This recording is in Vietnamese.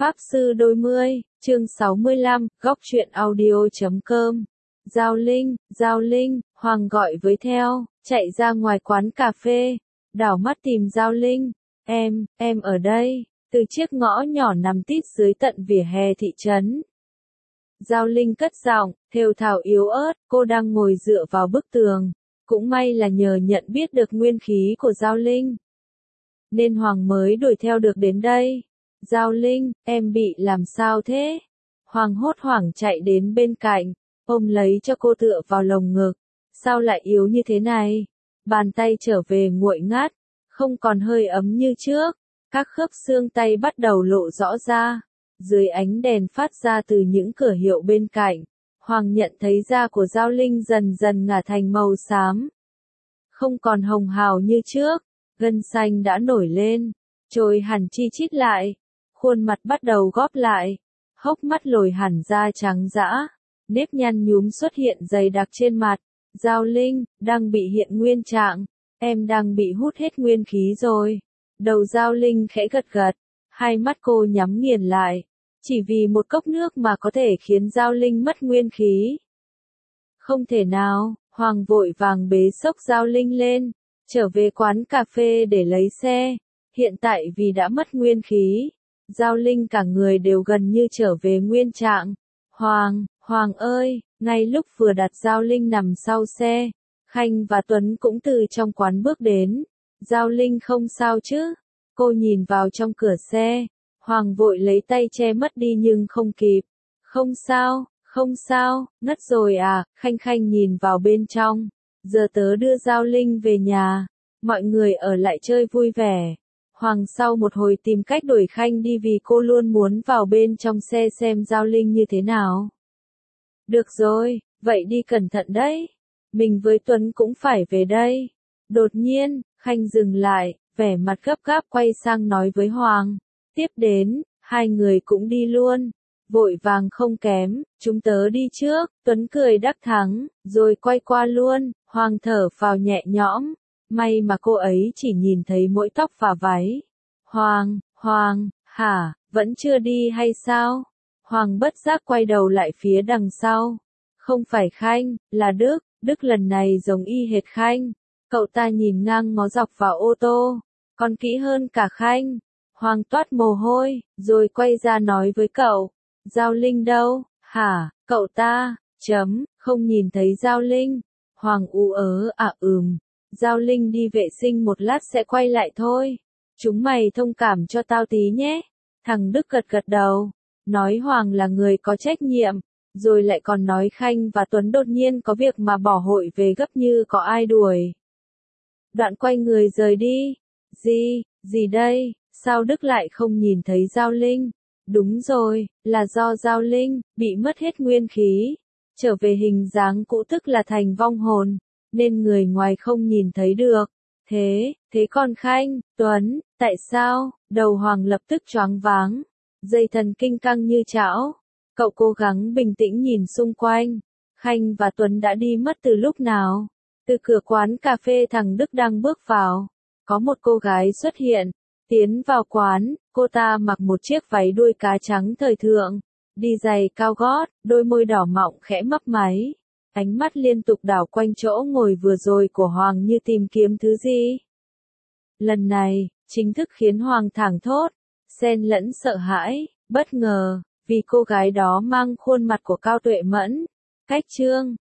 Pháp Sư Đôi Mươi, chương 65, góc truyện audio.com. Giao Linh, Hoàng gọi với theo, chạy ra ngoài quán cà phê, đảo mắt tìm Giao Linh. Em ở đây, từ chiếc ngõ nhỏ nằm tít dưới tận vỉa hè thị trấn. Giao Linh cất giọng, thều thào yếu ớt, cô đang ngồi dựa vào bức tường. Cũng may là nhờ nhận biết được nguyên khí của Giao Linh, nên Hoàng mới đuổi theo được đến đây. Giao Linh, em bị làm sao thế? Hoàng hốt hoảng chạy đến bên cạnh, ôm lấy cho cô tựa vào lồng ngực. Sao lại yếu như thế này? Bàn tay trở về nguội ngắt, không còn hơi ấm như trước. Các khớp xương tay bắt đầu lộ rõ ra. Dưới ánh đèn phát ra từ những cửa hiệu bên cạnh, Hoàng nhận thấy da của Giao Linh dần dần ngả thành màu xám. Không còn hồng hào như trước, gân xanh đã nổi lên, trồi hẳn chi chít lại. Khuôn mặt bắt đầu góp lại, hốc mắt lồi hẳn ra trắng dã, nếp nhăn nhúm xuất hiện dày đặc trên mặt. Giao Linh, đang bị hiện nguyên trạng, em đang bị hút hết nguyên khí rồi. Đầu Giao Linh khẽ gật gật, hai mắt cô nhắm nghiền lại. Chỉ vì một cốc nước mà có thể khiến Giao Linh mất nguyên khí. Không thể nào, Hoàng vội vàng bế xốc Giao Linh lên, trở về quán cà phê để lấy xe. Hiện tại vì đã mất nguyên khí, Giao Linh cả người đều gần như trở về nguyên trạng. Hoàng ơi, ngay lúc vừa đặt Giao Linh nằm sau xe, Khanh và Tuấn cũng từ trong quán bước đến. Giao Linh không sao chứ? Cô nhìn vào trong cửa xe, Hoàng vội lấy tay che mất đi nhưng không kịp. Không sao, ngất rồi à? Khanh nhìn vào bên trong. Giờ tớ đưa Giao Linh về nhà, mọi người ở lại chơi vui vẻ. Hoàng sau một hồi tìm cách đuổi Khanh đi vì cô luôn muốn vào bên trong xe xem Giao Linh như thế nào. Được rồi, vậy đi cẩn thận đấy. Mình với Tuấn cũng phải về đây. Đột nhiên, Khanh dừng lại, vẻ mặt gấp gáp quay sang nói với Hoàng. Tiếp đến, hai người cũng đi luôn. Vội vàng không kém, chúng tớ đi trước. Tuấn cười đắc thắng, rồi quay qua luôn. Hoàng thở phào nhẹ nhõm. May mà cô ấy chỉ nhìn thấy mỗi tóc và váy. Hoàng, hả, vẫn chưa đi hay sao? Hoàng bất giác quay đầu lại phía đằng sau. Không phải Khanh, là Đức lần này giống y hệt Khanh. Cậu ta nhìn ngang ngó dọc vào ô tô, còn kỹ hơn cả Khanh. Hoàng toát mồ hôi, rồi quay ra nói với cậu. Giao Linh đâu, hả, cậu ta, không nhìn thấy Giao Linh. Hoàng ú ớ Giao Linh đi vệ sinh một lát sẽ quay lại thôi. Chúng mày thông cảm cho tao tí nhé. Thằng Đức gật đầu, nói Hoàng là người có trách nhiệm, rồi lại còn nói Khanh và Tuấn đột nhiên có việc mà bỏ hội về gấp như có ai đuổi. Đoạn quay người rời đi. Gì đây, sao Đức lại không nhìn thấy Giao Linh? Đúng rồi, là do Giao Linh bị mất hết nguyên khí, trở về hình dáng cũ tức là thành vong hồn, nên người ngoài không nhìn thấy được. Thế còn Khanh, Tuấn, tại sao? Đầu Hoàng lập tức choáng váng, dây thần kinh căng như chảo. Cậu cố gắng bình tĩnh nhìn xung quanh. Khanh và Tuấn đã đi mất từ lúc nào? Từ cửa quán cà phê thằng Đức đang bước vào, có một cô gái xuất hiện, tiến vào quán. Cô ta mặc một chiếc váy đuôi cá trắng thời thượng, đi giày cao gót, đôi môi đỏ mọng khẽ mấp máy. Ánh mắt liên tục đảo quanh chỗ ngồi vừa rồi của Hoàng như tìm kiếm thứ gì. Lần này, chính thức khiến Hoàng thảng thốt, xen lẫn sợ hãi, bất ngờ, vì cô gái đó mang khuôn mặt của Cao Tuệ Mẫn. Cách trương,